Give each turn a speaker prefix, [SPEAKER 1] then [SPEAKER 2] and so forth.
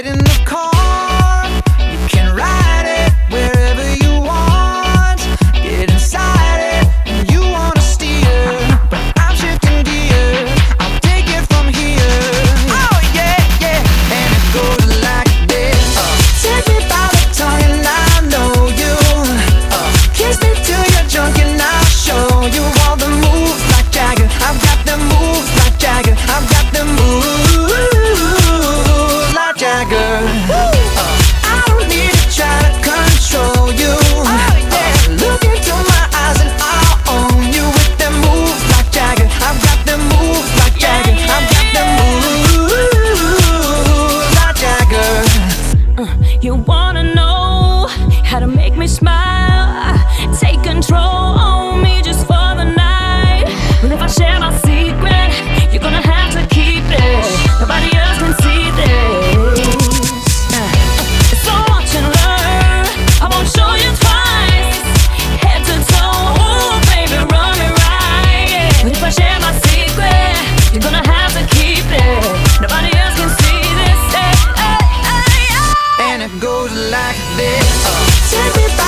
[SPEAKER 1] Get in the car, you can ride it wherever you want. Get inside it, and you wanna steer, but I'm shifting gears. I'll take it from here. Oh yeah, yeah, and it goes like this. Take me by the tongue and I know you. Kiss me till you're drunk and I'll show you all the moves like Jagger. I've got the moves like Jagger. I've got the moves like Jagger. I don't need to try to control you. Look into my eyes and I'll own you with them moves like Jagger. I've got them moves like Jagger. I've got them moves like Jagger.
[SPEAKER 2] You wanna know how to make me smile? Take control on me just for the night. But if I share my secret, you're gonna have to keep it. Nobody else can see this. It's so watch and learn. I won't show you twice. Head to toe, ooh, baby, run me right. But if I share my secret, you're gonna have to keep it. Nobody else can see this.
[SPEAKER 1] And it goes like this. Take me by